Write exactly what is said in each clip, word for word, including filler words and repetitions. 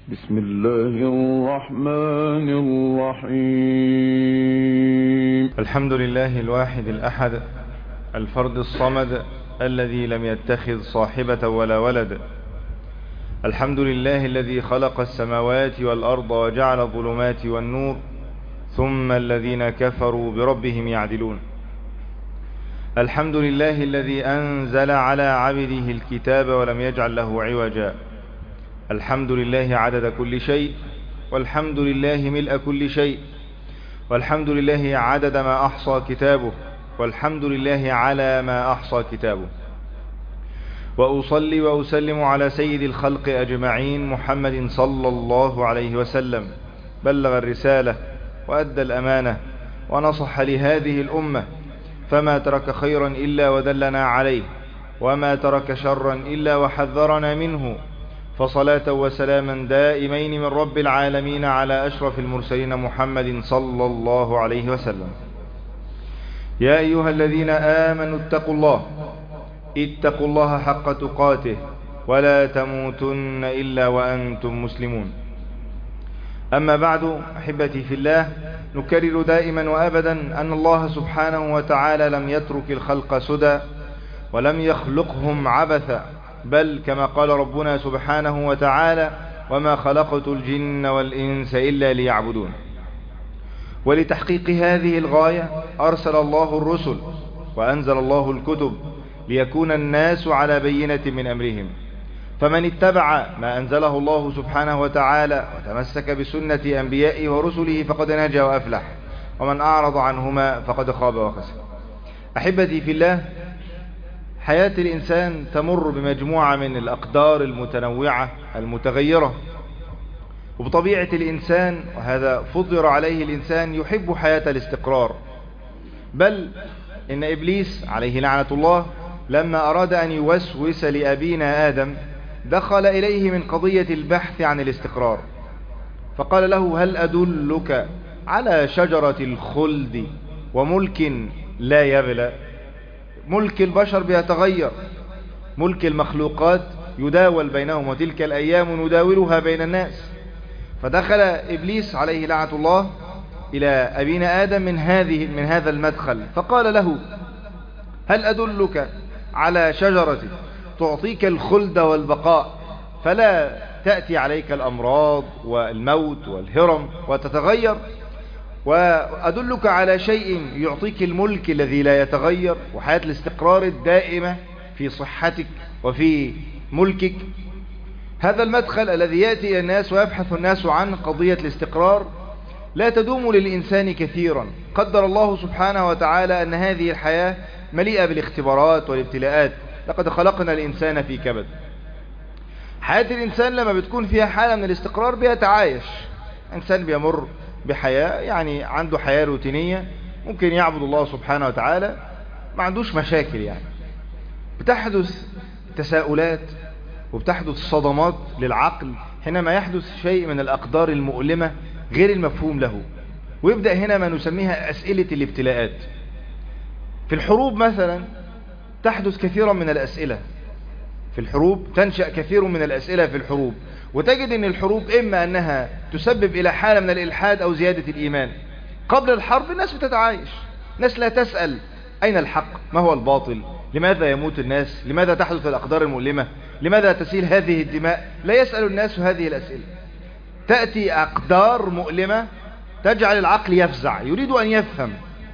بسم الله الرحمن الرحيم. الحمد لله الواحد الأحد الفرد الصمد الذي لم يتخذ صاحبة ولا ولد. الحمد لله الذي خلق السماوات والأرض وجعل الظلمات والنور ثم الذين كفروا بربهم يعدلون. الحمد لله الذي أنزل على عبده الكتاب ولم يجعل له عوجا. الحمد لله عدد كل شيء، والحمد لله ملء كل شيء، والحمد لله عدد ما أحصى كتابه، والحمد لله على ما أحصى كتابه. وأصلي وأسلم على سيد الخلق أجمعين محمد صلى الله عليه وسلم، بلغ الرسالة وأدى الأمانة ونصح لهذه الأمة، فما ترك خيرا إلا ودلنا عليه، وما ترك شرا إلا وحذرنا منه. فصلاة وسلاما دائمين من رب العالمين على أشرف المرسلين محمد صلى الله عليه وسلم. يا أيها الذين آمنوا اتقوا الله اتقوا الله حق تقاته ولا تموتن إلا وأنتم مسلمون. أما بعد، أحبتي في الله، نكرر دائما وأبدا أن الله سبحانه وتعالى لم يترك الخلق سدى ولم يخلقهم عبثا، بل كما قال ربنا سبحانه وتعالى: وما خلقت الجن والإنس إلا ليعبدون. ولتحقيق هذه الغاية أرسل الله الرسل وأنزل الله الكتب ليكون الناس على بينة من أمرهم. فمن اتبع ما أنزله الله سبحانه وتعالى وتمسك بسنة أنبيائه ورسله فقد نجا وأفلح، ومن أعرض عنهما فقد خاب وخسر. أحبتي في الله، حياة الإنسان تمر بمجموعة من الأقدار المتنوعة المتغيرة، وبطبيعة الإنسان، وهذا فطر عليه الإنسان، يحب حياة الاستقرار. بل إن إبليس عليه لعنة الله لما أراد أن يوسوس لأبينا آدم دخل إليه من قضية البحث عن الاستقرار، فقال له: هل أدلك على شجرة الخلد وملك لا يبلى؟ ملك البشر بيتغير، ملك المخلوقات يداول بينهم، وتلك الأيام نداولها بين الناس. فدخل إبليس عليه لعنة الله إلى أبينا آدم من هذه من هذا المدخل، فقال له: هل أدلك على شجرة تعطيك الخلد والبقاء فلا تأتي عليك الأمراض والموت والهرم وتتغير؟ وأدلك على شيء يعطيك الملك الذي لا يتغير وحياة الاستقرار الدائمة في صحتك وفي ملكك. هذا المدخل الذي يأتي إلى الناس ويبحث الناس عن قضية الاستقرار لا تدوم للإنسان كثيرا. قدر الله سبحانه وتعالى أن هذه الحياة مليئة بالاختبارات والابتلاءات. لقد خلقنا الإنسان في كبد. حياة الإنسان لما بتكون فيها حالة من الاستقرار بيتعايش. إنسان بيمر بحياة، يعني عنده حياة روتينية، ممكن يعبد الله سبحانه وتعالى، ما عندوش مشاكل. يعني بتحدث تساؤلات وبتحدث صدمات للعقل حينما يحدث شيء من الأقدار المؤلمة غير المفهوم له، ويبدأ هنا ما نسميها أسئلة الابتلاءات. في الحروب مثلا تحدث كثيرا من الأسئلة، في الحروب تنشأ كثير من الأسئلة في الحروب، وتجد أن الحروب إما أنها تسبب إلى حالة من الإلحاد أو زيادة الإيمان. قبل الحرب الناس بتتعايش، ناس لا تسأل أين الحق، ما هو الباطل، لماذا يموت الناس، لماذا تحدث الأقدار المؤلمة، لماذا تسيل هذه الدماء. لا يسأل الناس هذه الأسئلة. تأتي أقدار مؤلمة تجعل العقل يفزع، يريد أن يفهم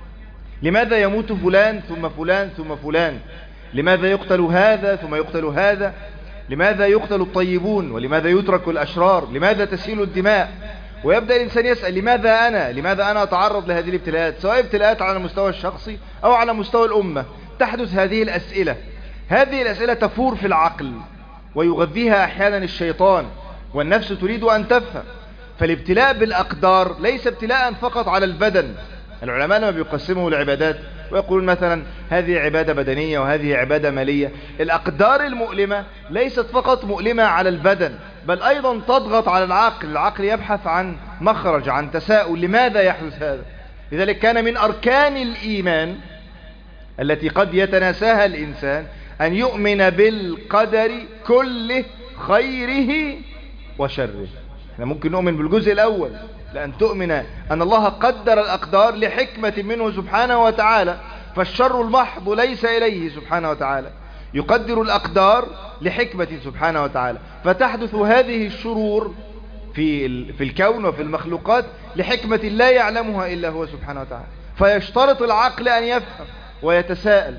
لماذا يموت فلان ثم فلان ثم فلان، لماذا يقتل هذا ثم يقتل هذا، لماذا يقتل الطيبون ولماذا يترك الأشرار، لماذا تسيل الدماء. ويبدأ الإنسان يسأل: لماذا أنا لماذا أنا أتعرض لهذه الابتلاءات، سواء ابتلاءات على المستوى الشخصي أو على مستوى الأمة. تحدث هذه الأسئلة. هذه الأسئلة تفور في العقل ويغذيها أحيانا الشيطان، والنفس تريد أن تفهم. فالابتلاء بالأقدار ليس ابتلاء فقط على البدن. العلماء لما بيقسموا العبادات ويقولون مثلا هذه عبادة بدنية وهذه عبادة مالية، الأقدار المؤلمة ليست فقط مؤلمة على البدن، بل أيضا تضغط على العقل. العقل يبحث عن مخرج، عن تساؤل، لماذا يحدث هذا. لذلك كان من أركان الإيمان التي قد يتناساها الإنسان أن يؤمن بالقدر كله خيره وشره. احنا ممكن نؤمن بالجزء الأول، لأن تؤمن أن الله قدر الأقدار لحكمة منه سبحانه وتعالى، فالشر المحض ليس إليه سبحانه وتعالى، يقدر الأقدار لحكمة سبحانه وتعالى، فتحدث هذه الشرور في في الكون وفي المخلوقات لحكمة لا يعلمها إلا هو سبحانه وتعالى، فيشترط العقل أن يفهم ويتساءل.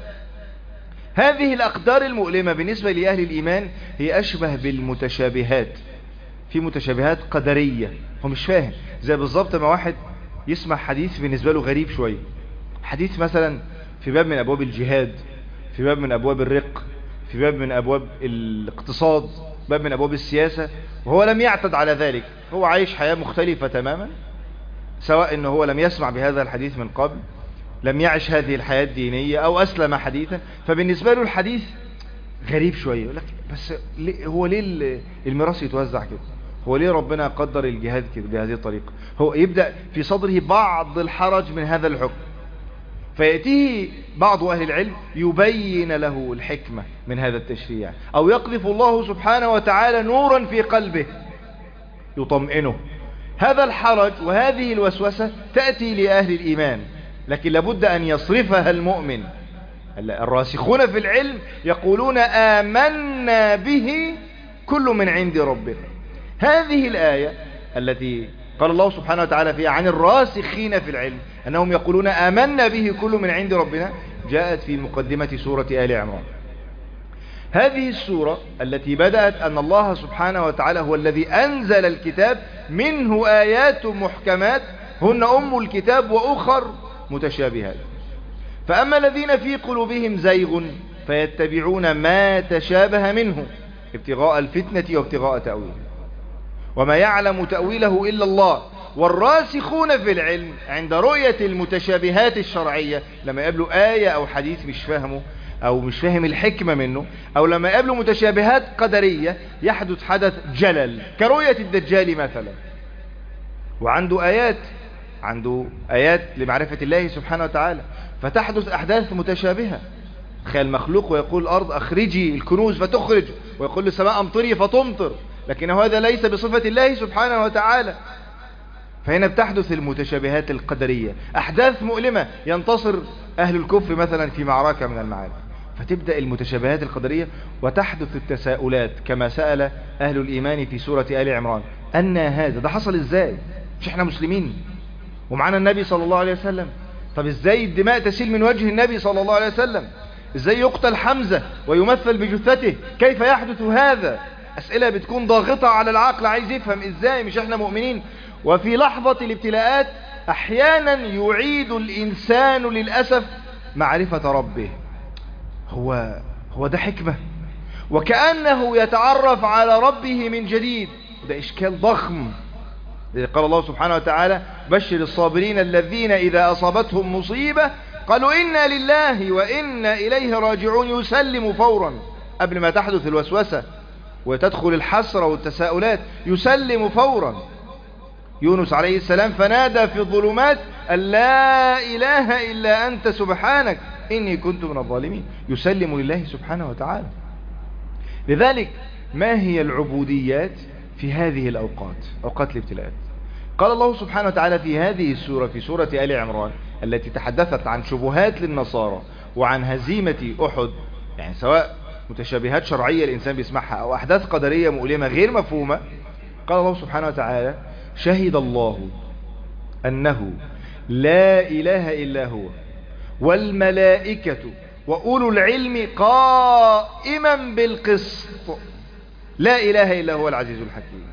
هذه الأقدار المؤلمة بالنسبة لأهل الإيمان هي أشبه بالمتشابهات. في متشابهات قدرية هو مش فاهم، زي بالظبط ما واحد يسمع حديث بالنسبة له غريب شوية، حديث مثلا في باب من أبواب الجهاد، في باب من أبواب الرق، في باب من أبواب الاقتصاد، باب من أبواب السياسة، وهو لم يعتد على ذلك، هو عايش حياة مختلفة تماما، سواء أنه هو لم يسمع بهذا الحديث من قبل، لم يعش هذه الحياة الدينية، أو أسلم حديثا، فبالنسبة له الحديث غريب شوية. يقول لك بس ليه هو ليه الميراث يتوزع كده؟ هو ليه ربنا قدر الجهاد كده بهذه الطريقة؟ هو يبدأ في صدره بعض الحرج من هذا الحكم، فيأتيه بعض أهل العلم يبين له الحكمة من هذا التشريع، أو يقذف الله سبحانه وتعالى نورا في قلبه يطمئنه. هذا الحرج وهذه الوسوسة تأتي لأهل الإيمان، لكن لابد أن يصرفها المؤمن. الراسخون في العلم يقولون آمنا به كل من عند ربنا. هذه الآية التي قال الله سبحانه وتعالى فيها عن الراسخين في العلم أنهم يقولون آمنا به كل من عند ربنا، جاءت في مقدمة سورة آل عمران. هذه السورة التي بدأت أن الله سبحانه وتعالى هو الذي أنزل الكتاب، منه آيات محكمات هن أم الكتاب وأخر متشابهات، فأما الذين في قلوبهم زيغ فيتبعون ما تشابه منه ابتغاء الفتنة وابتغاء تأويله، وما يعلم تأويله إلا الله. والراسخون في العلم عند رؤية المتشابهات الشرعية، لما يقابلوا آية أو حديث مش فاهمه أو مش فاهم الحكمة منه، أو لما يقابلوا متشابهات قدرية يحدث حدث جلل كرؤية الدجال مثلا، وعنده آيات عنده آيات لمعرفة الله سبحانه وتعالى، فتحدث أحداث متشابهة. تخيل مخلوق ويقول الأرض أخرجي الكنوز فتخرج، ويقول للسماء أمطري فتمطر، لكن هذا ليس بصفة الله سبحانه وتعالى. فهنا بتحدث المتشابهات القدرية، أحداث مؤلمة ينتصر أهل الكفر مثلا في معركة من المعارك، فتبدأ المتشابهات القدرية وتحدث التساؤلات كما سأل أهل الإيمان في سورة آل عمران أن هذا ده حصل إزاي؟ مش إحنا مسلمين ومعنا النبي صلى الله عليه وسلم؟ طب إزاي الدماء تسيل من وجه النبي صلى الله عليه وسلم؟ إزاي يقتل حمزة ويمثل بجثته؟ كيف يحدث هذا؟ أسئلة بتكون ضاغطة على العقل، عايز يفهم إزاي مش إحنا مؤمنين. وفي لحظة الابتلاءات أحيانا يعيد الإنسان للأسف معرفة ربه. هو هو ده حكمة، وكأنه يتعرف على ربه من جديد. ده إشكال ضخم. قال الله سبحانه وتعالى بشر الصابرين الذين إذا أصابتهم مصيبة قالوا إنا لله وإنا إليه راجعون، يسلم فورا قبل ما تحدث الوسوسة وتدخل الحسرة والتساؤلات، يسلم فورا. يونس عليه السلام فنادى في الظلمات أن لا إله إلا أنت سبحانك إني كنت من الظالمين، يسلم لله سبحانه وتعالى. لذلك ما هي العبوديات في هذه الأوقات، أوقات الابتلاءات؟ قال الله سبحانه وتعالى في هذه السورة، في سورة آل عمران التي تحدثت عن شبهات للنصارى وعن هزيمة أحد، يعني سواء متشابهات شرعية الإنسان بيسمعها أو أحداث قدرية مؤلمة غير مفهومة، قال الله سبحانه وتعالى شهد الله أنه لا إله إلا هو والملائكة وأولو العلم قائما بالقسط لا إله إلا هو العزيز الحكيم.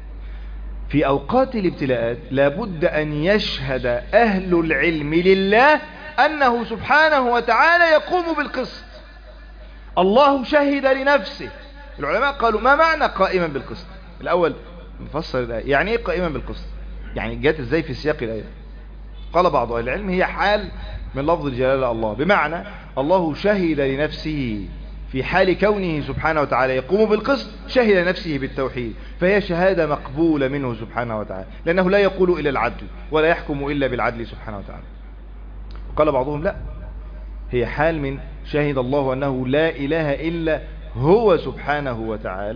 في أوقات الابتلاءات لابد أن يشهد أهل العلم لله أنه سبحانه وتعالى يقوم بالقسط. الله شهد لنفسه. العلماء قالوا ما معنى قائما بالقسط؟ الأول نفسر الآية، يعني إيه قائما بالقسط؟ يعني جات إزاي في سياق الآية؟ قال بعض أهل العلم هي حال من لفظ الجلالة الله، بمعنى الله شهد لنفسه في حال كونه سبحانه وتعالى يقوم بالقسط، شهد نفسه بالتوحيد، فهي شهادة مقبولة منه سبحانه وتعالى، لأنه لا يقول إلا العدل ولا يحكم إلا بالعدل سبحانه وتعالى. قال بعضهم لا، هي حال من شهد الله أنه لا إله إلا هو سبحانه وتعالى،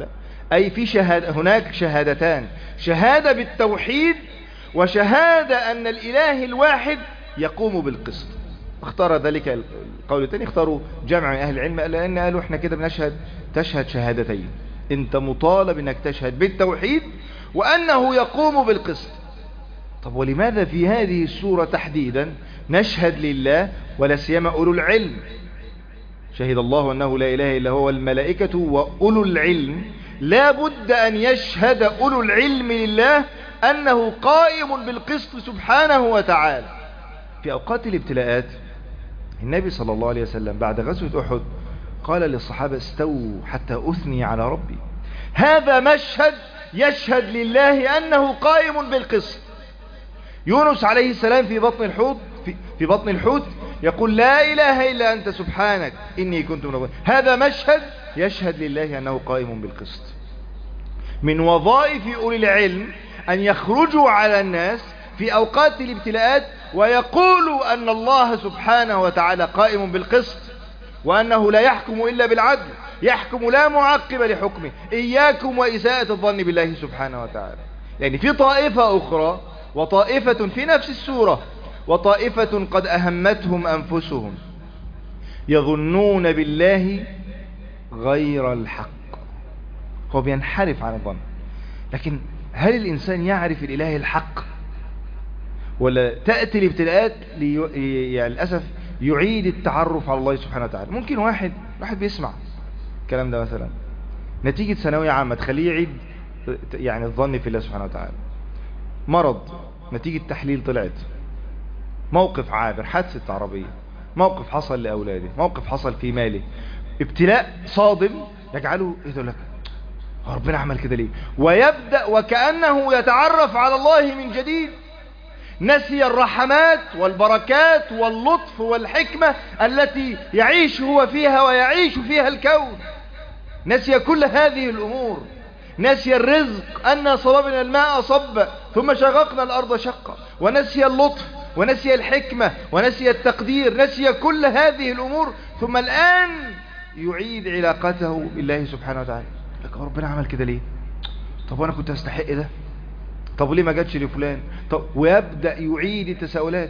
أي في شهادة، هناك شهادتان، شهادة بالتوحيد وشهادة أن الإله الواحد يقوم بالقسط. اختار ذلك القول الثاني، اختاروا جمع من أهل العلم لأن قالوا احنا كده بنشهد تشهد شهادتين، انت مطالب انك تشهد بالتوحيد وأنه يقوم بالقسط. طب ولماذا في هذه السورة تحديدا نشهد لله ولا سيما أولو العلم؟ شهد الله أنه لا إله إلا هو والملائكة وأولو العلم. لا بد أن يشهد أولو العلم لله أنه قائم بالقسط سبحانه وتعالى. في أوقات الابتلاءات النبي صلى الله عليه وسلم بعد غزوة أحد قال للصحابة استووا حتى أثني على ربي. هذا مشهد يشهد لله أنه قائم بالقسط. يونس عليه السلام في بطن الحوت في, في بطن الحوت يقول لا إله إلا أنت سبحانك إني كنت من الظالمين. هذا مشهد يشهد لله أنه قائم بالقسط. من وظائف أولي العلم أن يخرجوا على الناس في أوقات الابتلاءات ويقولوا أن الله سبحانه وتعالى قائم بالقسط وأنه لا يحكم إلا بالعدل، يحكم لا معقب لحكمه، إياكم وإساءة الظن بالله سبحانه وتعالى. يعني في طائفة أخرى وطائفة في نفس السورة وطائفة قد أهمتهم أنفسهم يظنون بالله غير الحق. هو بينحرف عن الظن. لكن هل الإنسان يعرف الإله الحق ولا تأتي الابتلاءات لي... يعني للأسف يعيد التعرف على الله سبحانه وتعالى؟ ممكن واحد واحد بيسمع الكلام ده مثلا نتيجة ثانوية عامة تخليه يعيد يعني الظن في الله سبحانه وتعالى، مرض نتيجة تحليل طلعت، موقف عابر، حادثة عربية، موقف حصل لأولاده، موقف حصل في ماله، ابتلاء صادم يجعله يقول لك ربنا عمل كده ليه؟ ويبدأ وكأنه يتعرف على الله من جديد. نسي الرحمات والبركات واللطف والحكمة التي يعيش هو فيها ويعيش فيها الكون. نسي كل هذه الأمور. نسي الرزق أن صببنا الماء صبا ثم شققنا الأرض شقا، ونسي اللطف ونسي الحكمة ونسي التقدير، نسي كل هذه الأمور ثم الآن يعيد علاقته بالله سبحانه وتعالى. لك ربنا عمل كده ليه؟ طب وانا كنت استحق ده؟ طب ليه ما جاتش لفلان؟ طب ويبدأ يعيد التساؤلات.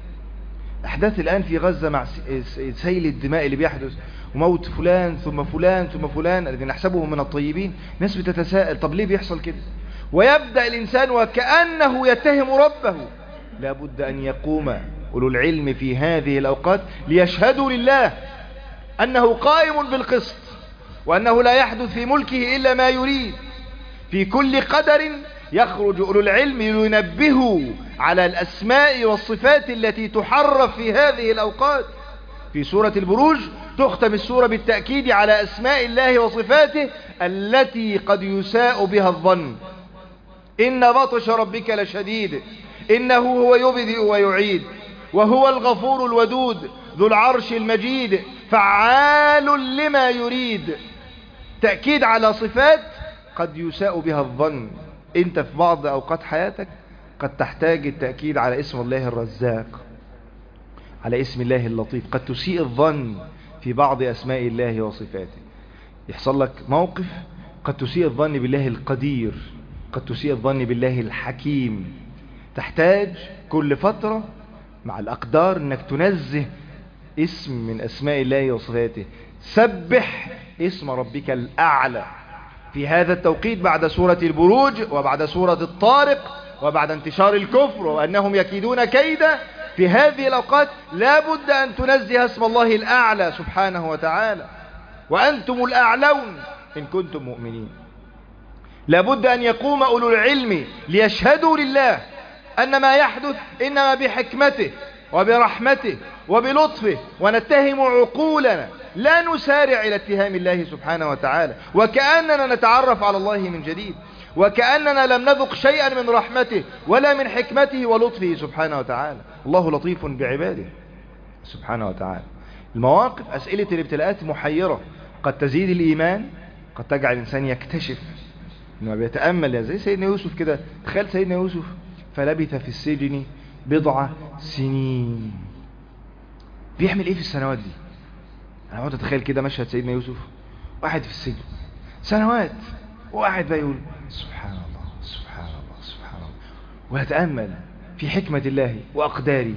احداث الآن في غزة مع سيل الدماء اللي بيحدث وموت فلان ثم فلان ثم فلان الذين نحسبهم من الطيبين، ناس بتتساءل طب ليه بيحصل كده؟ ويبدأ الإنسان وكأنه يتهم ربه. لا بد أن يقوم أولو العلم في هذه الأوقات ليشهدوا لله أنه قائم بالقسط وأنه لا يحدث في ملكه إلا ما يريد. في كل قدر يخرج أولو العلم لينبهوا على الأسماء والصفات التي تحرف في هذه الأوقات. في سورة البروج تختم السورة بالتأكيد على أسماء الله وصفاته التي قد يساء بها الظن. إن بطش ربك لشديد إنه هو يبدئ ويعيد وهو الغفور الودود ذو العرش المجيد فعال لما يريد. تأكيد على صفات قد يساء بها الظن. انت في بعض اوقات حياتك قد تحتاج التأكيد على اسم الله الرزاق، على اسم الله اللطيف. قد تسيء الظن في بعض اسماء الله وصفاته. يحصل لك موقف قد تسيء الظن بالله القدير، قد تسيء الظن بالله الحكيم. تحتاج كل فترة مع الأقدار انك تنزه اسم من اسماء الله وصفاته. سبح اسم ربك الأعلى في هذا التوقيت بعد سورة البروج وبعد سورة الطارق وبعد انتشار الكفر وأنهم يكيدون كيدا. في هذه الأوقات لا بد أن تنزه اسم الله الأعلى سبحانه وتعالى. وأنتم الأعلون إن كنتم مؤمنين. لا بد أن يقوم أولو العلم ليشهدوا لله أن ما يحدث إنما بحكمته وبرحمته وبلطفه، ونتهم عقولنا لا نسارع إلى اتهام الله سبحانه وتعالى، وكأننا نتعرف على الله من جديد، وكأننا لم نذق شيئا من رحمته ولا من حكمته ولطفه سبحانه وتعالى. الله لطيف بعباده سبحانه وتعالى. المواقف أسئلة الابتلاءات محيرة، قد تزيد الإيمان، قد تجعل الإنسان يكتشف إنه بيتأمل زي سيدنا يوسف كده. تخيل سيدنا يوسف فلبث في السجن بضع سنين. بيعمل ايه في السنوات دي؟ انا عاوز اتخيل كده مشهد سيدنا يوسف واحد في السجن سنوات وقاعد بقى يقول سبحان الله سبحان الله سبحان الله، ويتأمل في حكمة الله وأقداره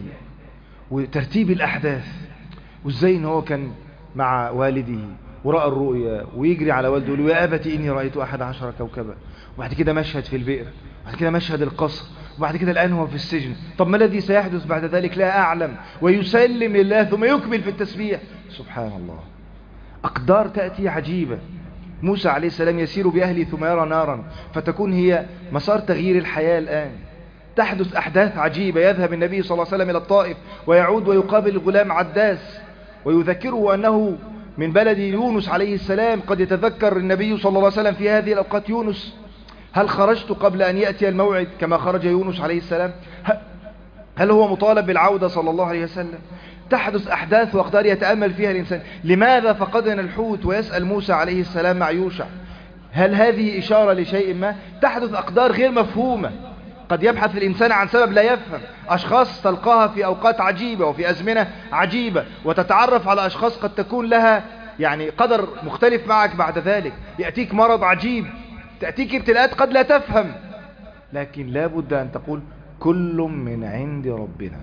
وترتيب الأحداث، وإزاي إن هو كان مع والده ورأى الرؤيا ويجري على والده يقول يا أبتي إني رأيت أحد عشر كوكبا، وبعد كده مشهد في البئر، وبعد كده مشهد القصر، وبعد كده الآن هو في السجن. طب ما الذي سيحدث بعد ذلك لا أعلم، ويسلم لله ثم يكمل في التسبيح. سبحان الله، أقدار تأتي عجيبة. موسى عليه السلام يسير بأهله ثم يرى نارا فتكون هي مسار تغيير الحياة. الآن تحدث أحداث عجيبة. يذهب النبي صلى الله عليه وسلم إلى الطائف ويعود ويقابل الغلام عداس ويذكره أنه من بلد يونس عليه السلام. قد يتذكر النبي صلى الله عليه وسلم في هذه الأوقات يونس، هل خرجت قبل أن يأتي الموعد كما خرج يونس عليه السلام؟ هل هو مطالب بالعودة صلى الله عليه وسلم؟ تحدث أحداث وأقدار يتأمل فيها الإنسان. لماذا فقدنا الحوت؟ ويسأل موسى عليه السلام مع يوشع هل هذه إشارة لشيء ما؟ تحدث أقدار غير مفهومة. قد يبحث الإنسان عن سبب لا يفهم. أشخاص تلقاها في أوقات عجيبة وفي أزمنة عجيبة، وتتعرف على أشخاص قد تكون لها يعني قدر مختلف معك. بعد ذلك يأتيك مرض عجيب، تأتيك ابتلاءات قد لا تفهم، لكن لا بد أن تقول كل من عند ربنا.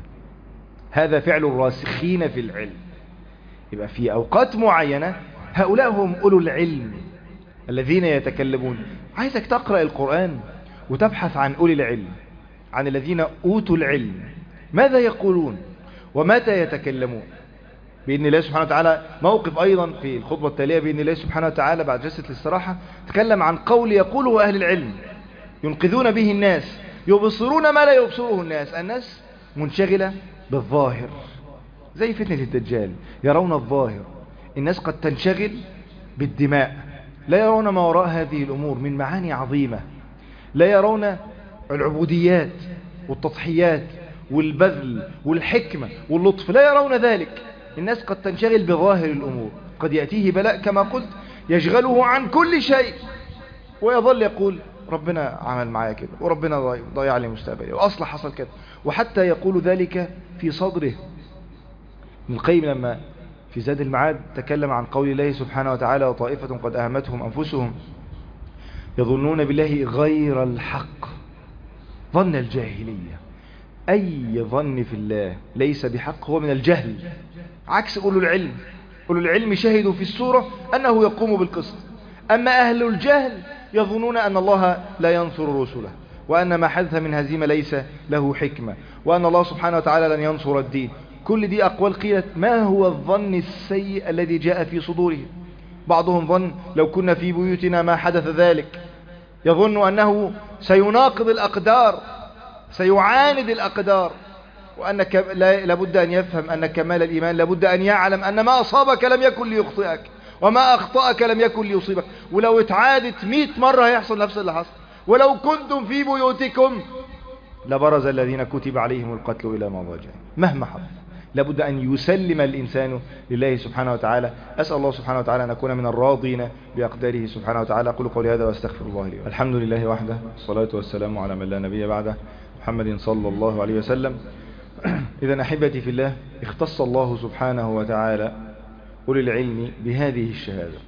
هذا فعل الراسخين في العلم. يبقى في أوقات معينة هؤلاء هم أولو العلم الذين يتكلمون. عايزك تقرأ القرآن وتبحث عن أولي العلم، عن الذين أوتوا العلم، ماذا يقولون ومتى يتكلمون. بإذن الله سبحانه وتعالى موقف أيضا في الخطبة التالية بإذن الله سبحانه وتعالى بعد جلسة الاستراحة تكلم عن قول يقوله أهل العلم ينقذون به الناس، يبصرون ما لا يبصره الناس. الناس منشغلة بالظاهر زي فتنة الدجال، يرون الظاهر. الناس قد تنشغل بالدماء، لا يرون ما وراء هذه الأمور من معاني عظيمة. لا يرون العبوديات والتضحيات والبذل والحكمة واللطف، لا يرون ذلك. الناس قد تنشغل بظاهر الأمور. قد يأتيه بلاء كما قلت يشغله عن كل شيء، ويظل يقول ربنا عمل معايا كده، وربنا ضيع لي مستقبلي، وأصلا حصل كده، وحتى يقول ذلك في صدره. ابن القيم لما في زاد المعاد تكلم عن قول الله سبحانه وتعالى وطائفة قد أهمتهم أنفسهم يظنون بالله غير الحق ظن الجاهلية. أي ظن في الله ليس بحق هو من الجهل، عكس أولو العلم. أولو العلم شهدوا في السورة أنه يقوم بالقسط، أما أهل الجهل يظنون أن الله لا ينصر رسله، وأن ما حدث من هزيمة ليس له حكمة، وأن الله سبحانه وتعالى لن ينصر الدين. كل دي أقوال قيلت. ما هو الظن السيء الذي جاء في صدورهم؟ بعضهم ظن لو كنا في بيوتنا ما حدث ذلك، يظن أنه سيناقض الأقدار، سيعاند الأقدار، وأنك لابد أن يفهم أن كمال الإيمان لابد أن يعلم أن ما أصابك لم يكن ليخطئك، وما أخطأك لم يكن ليصيبك. ولو اتعادت مئة مرة هيحصل نفس اللي حصل. ولو كنتم في بيوتكم لبرز الذين كتب عليهم القتل إلى مضاجعهم. مهما حصل لابد أن يسلم الإنسان لله سبحانه وتعالى. أسأل الله سبحانه وتعالى أن نكون من الراضين بأقداره سبحانه وتعالى. أقول قولي هذا واستغفر الله لي. الحمد لله وحده، الصلاة والسلام على من لا نبي بعده، محمد صلى الله عليه وسلم. إذا أحبتي في الله، اختص الله سبحانه وتعالى أولي العلم بهذه الشهادة،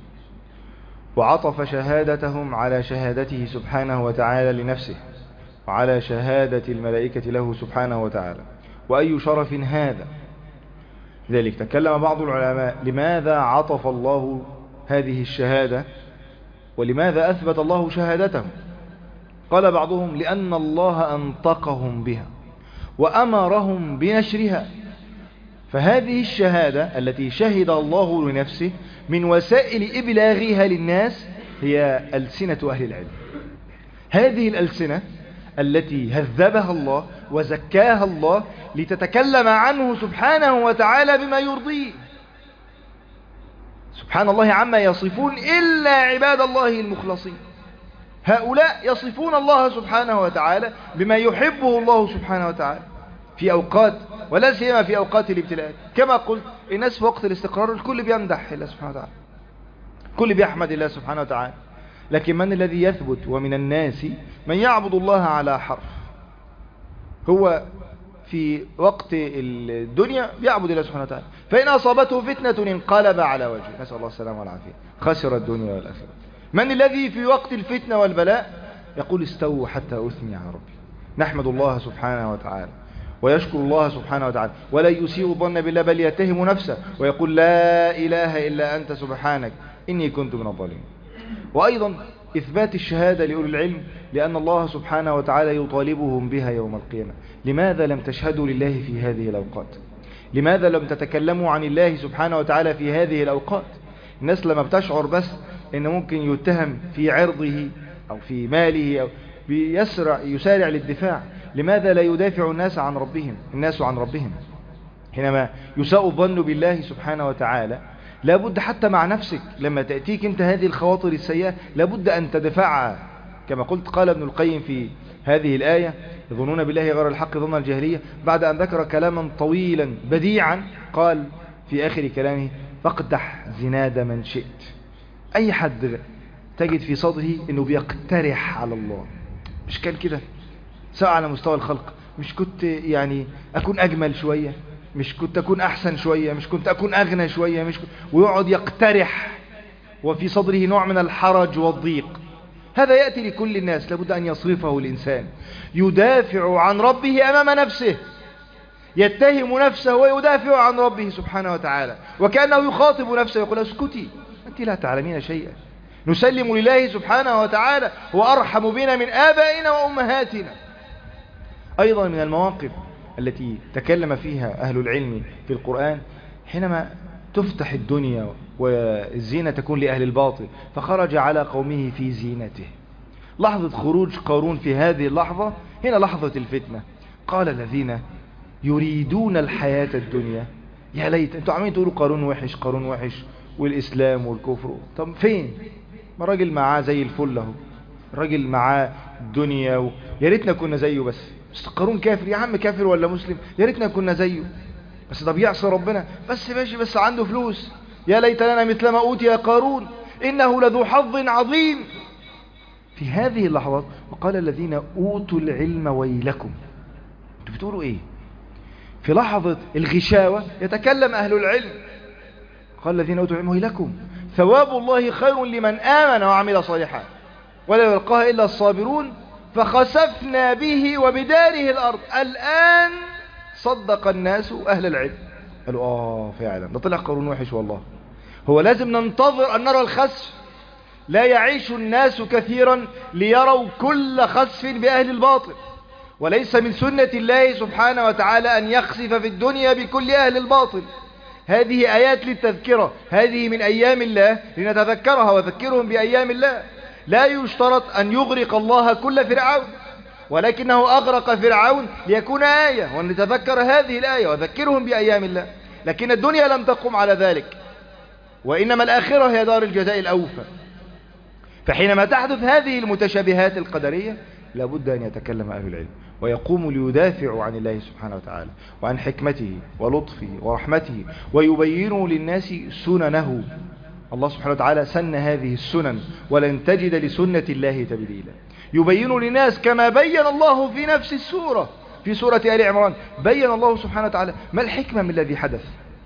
وعطف شهادتهم على شهادته سبحانه وتعالى لنفسه، وعلى شهادة الملائكة له سبحانه وتعالى. وأي شرف هذا! لذلك تكلم بعض العلماء لماذا عطف الله هذه الشهادة ولماذا أثبت الله شهادته. قال بعضهم لأن الله أنطقهم بها وأمرهم بنشرها. فهذه الشهادة التي شهد الله لنفسه من وسائل إبلاغها للناس هي ألسنة أهل العلم. هذه الألسنة التي هذبها الله وزكاها الله لتتكلم عنه سبحانه وتعالى بما يرضيه. سبحان الله عما يصفون إلا عباد الله المخلصين. هؤلاء يصفون الله سبحانه وتعالى بما يحبه الله سبحانه وتعالى في أوقات، ولا سيما في أوقات الابتلاءات. كما قلت الناس في وقت الاستقرار الكل بيمدح الله سبحانه وتعالى، الكل بيحمد الله سبحانه وتعالى. لكن من الذي يثبت؟ ومن الناس من يعبد الله على حرف. هو في وقت الدنيا بيعبد الله سبحانه وتعالى، فإن أصابته فتنة انقلب على وجهه، نسأل الله السلامة والعافية، خسر الدنيا والآخرة. من الذي في وقت الفتنة والبلاء يقول استووا حتى أثني على ربي؟ نحمد الله سبحانه وتعالى ويشكر الله سبحانه وتعالى ولا يسيء الظن بالله بل يتهم نفسه ويقول لا إله إلا أنت سبحانك إني كنت من الظالمين. وأيضا إثبات الشهادة لأولي العلم لأن الله سبحانه وتعالى يطالبهم بها يوم القيامة. لماذا لم تشهدوا لله في هذه الأوقات؟ لماذا لم تتكلموا عن الله سبحانه وتعالى في هذه الأوقات؟ الناس لما بتشعر بس إن ممكن يتهم في عرضه أو في ماله أو بيسرع يسارع للدفاع. لماذا لا يدافع الناس عن ربهم الناس عن ربهم؟ حينما يساء الظن بالله سبحانه وتعالى لابد حتى مع نفسك لما تأتيك انت هذه الخواطر السيئة لابد أن تدفعها. كما قلت قال ابن القيم في هذه الآية يظنون بالله غير الحق ظن الجاهلية، بعد أن ذكر كلاما طويلا بديعا قال في آخر كلامه فاقدح زناد من شئت. أي حد تجد في صدره أنه بيقترح على الله، مش كان كده سواء على مستوى الخلق، مش كنت يعني أكون أجمل شوية، مش كنت أكون أحسن شوية، مش كنت أكون أغنى شوية، مش كنت... ويقعد يقترح وفي صدره نوع من الحرج والضيق. هذا يأتي لكل الناس، لابد أن يصرفه الإنسان. يدافع عن ربه أمام نفسه، يتهم نفسه ويدافع عن ربه سبحانه وتعالى، وكأنه يخاطب نفسه يقول اسكتي أنت لا تعلمين شيئا. نسلم لله سبحانه وتعالى، هو أرحم بنا من آبائنا وأمهاتنا. أيضا من المواقف التي تكلم فيها أهل العلم في القرآن حينما تفتح الدنيا والزينة تكون لأهل الباطل فخرج على قومه في زينته. لحظة خروج قارون في هذه اللحظة هنا لحظة الفتنة. قال الذين يريدون الحياة الدنيا يا ليت. انتوا عمالين تقولوا قارون وحش قارون وحش والإسلام والكفر، طب فين؟ ما راجل معاه زي الفل اهو، راجل معاه الدنيا و... يا ريتنا كنا زيه. بس بس قارون كافر يا عم، كافر ولا مسلم، يا ريتنا كنا زيه. بس ده بيعصي ربنا، بس ماشي بس عنده فلوس، يا ليت لنا مثل ما أوتي قارون إنه لذو حظ عظيم. في هذه اللحظات وقال الذين أوتوا العلم ويلكم. انتوا بتقولوا ايه؟ في لحظة الغشاوة يتكلم أهل العلم، قال الذين أوتوا العلم ويلكم ثواب الله خير لمن آمن وعمل صالحا ولا يلقاها إلا الصابرون فخسفنا به وبداره الأرض. الآن صدق الناس أهل العلم، قالوا آه فعلا ده طلع قارون وحش والله. هو لازم ننتظر أن نرى الخسف؟ لا يعيش الناس كثيرا ليروا كل خسف بأهل الباطل، وليس من سنة الله سبحانه وتعالى أن يخسف في الدنيا بكل أهل الباطل. هذه آيات للتذكرة، هذه من أيام الله لنتذكرها وذكرهم بأيام الله. لا يشترط أن يغرق الله كل فرعون، ولكنه أغرق فرعون ليكون آية ونتذكر هذه الآية وذكرهم بأيام الله. لكن الدنيا لم تقم على ذلك، وإنما الآخرة هي دار الجزاء الأوفى. فحينما تحدث هذه المتشابهات القدرية لابد أن يتكلم أهل العلم ويقوموا ليدافعوا عن الله سبحانه وتعالى وعن حكمته ولطفه ورحمته، ويبينوا للناس سننه. الله سبحانه وتعالى سن هذه السنن ولن تجد لسنة الله تبديلا. يبين للناس كما بين الله في نفس السورة في سورة آل عمران، بين الله سبحانه وتعالى ما الحكمة من الذي حدث.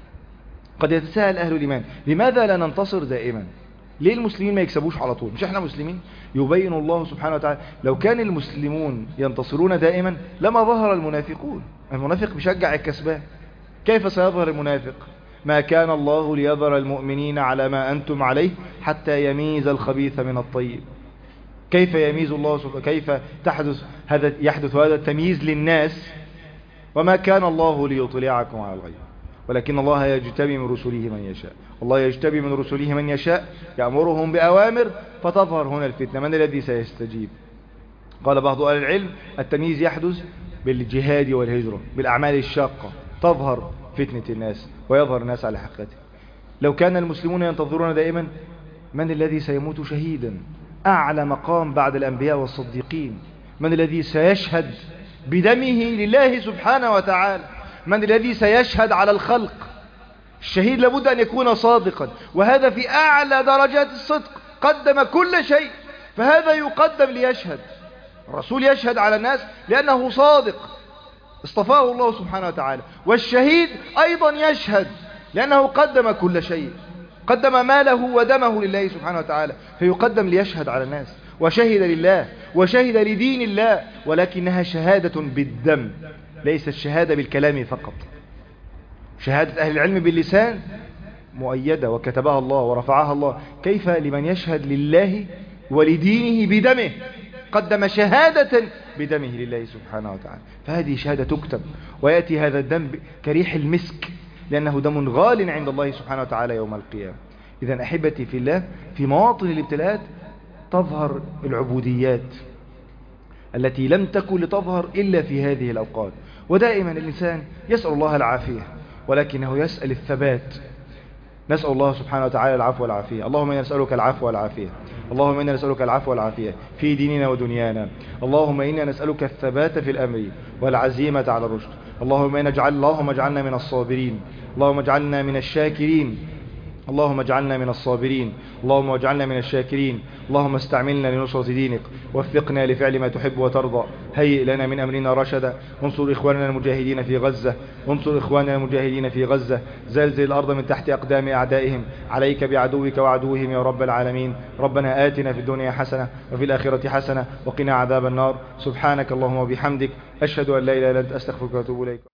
قد يتساءل أهل الإيمان لماذا لا ننتصر دائما؟ ليه المسلمين ما يكسبوش على طول؟ مش احنا مسلمين؟ يبين الله سبحانه وتعالى لو كان المسلمون ينتصرون دائما لما ظهر المنافقون. المنافق بيشجع الكسبان. كيف سيظهر المنافق؟ ما كان الله ليظهر المؤمنين على ما أنتم عليه حتى يميز الخبيث من الطيب. كيف يميز الله سبحانه؟ كيف تحدث هذا يحدث هذا التمييز للناس؟ وما كان الله ليطلعكم على الغيب ولكن الله يجتبي من رسله من يشاء. الله يجتبي من رسله من يشاء يأمرهم بأوامر فتظهر هنا الفتنة. من الذي سيستجيب؟ قال بعض أهل العلم التمييز يحدث بالجهاد والهجرة، بالأعمال الشاقة تظهر فتنة الناس ويظهر الناس على حقيقته. لو كان المسلمون ينتظرون دائما من الذي سيموت شهيدا أعلى مقام بعد الأنبياء والصديقين؟ من الذي سيشهد بدمه لله سبحانه وتعالى؟ من الذي سيشهد على الخلق؟ الشهيد لابد أن يكون صادقا، وهذا في أعلى درجات الصدق، قدم كل شيء، فهذا يقدم ليشهد. الرسول يشهد على الناس لأنه صادق اصطفاه الله سبحانه وتعالى، والشهيد أيضا يشهد لأنه قدم كل شيء. قدم ماله ودمه لله سبحانه وتعالى، فيقدم ليشهد على الناس، وشهد لله وشهد لدين الله، ولكنها شهادة بالدم، ليست شهادة بالكلام فقط. شهادة أهل العلم باللسان مؤيدة وكتبها الله ورفعها الله، كيف لمن يشهد لله ولدينه بدمه؟ قدم شهادة بدمه لله سبحانه وتعالى، فهذه شهادة تكتب، ويأتي هذا الدم كريح المسك، لأنه دم غال عند الله سبحانه وتعالى يوم القيامة. إذن أحبتي في الله، في مواطن الابتلاءات تظهر العبوديات التي لم تكن لتظهر إلا في هذه الأوقات. ودائما الإنسان يسأل الله العافية، ولكنه يسأل الثبات. نسأل الله سبحانه وتعالى العفو والعافية. اللهم إنا نسألك العفو والعافية، اللهم إنا نسألك العفو والعافية في ديننا ودنيانا. اللهم إنا نسألك الثبات في الأمر والعزيمة على الرشد. اللهم إنا اجعل اللهم اجعلنا من الصابرين، اللهم اجعلنا من الشاكرين، اللهم اجعلنا من الصابرين، اللهم اجعلنا من الشاكرين. اللهم استعملنا لنصرة دينك، وفقنا لفعل ما تحب وترضى. هيئ لنا من أمرنا رشدا، انصر إخواننا المجاهدين في غزة، انصر إخواننا المجاهدين في غزة. زلزل الأرض من تحت أقدام أعدائهم، عليك بعدوك وعدوهم يا رب العالمين. ربنا آتنا في الدنيا حسنة وفي الآخرة حسنة وقنا عذاب النار. سبحانك اللهم وبحمدك، أشهد أن لا إله إلا أنت، أستغفرك وأتوب إليك.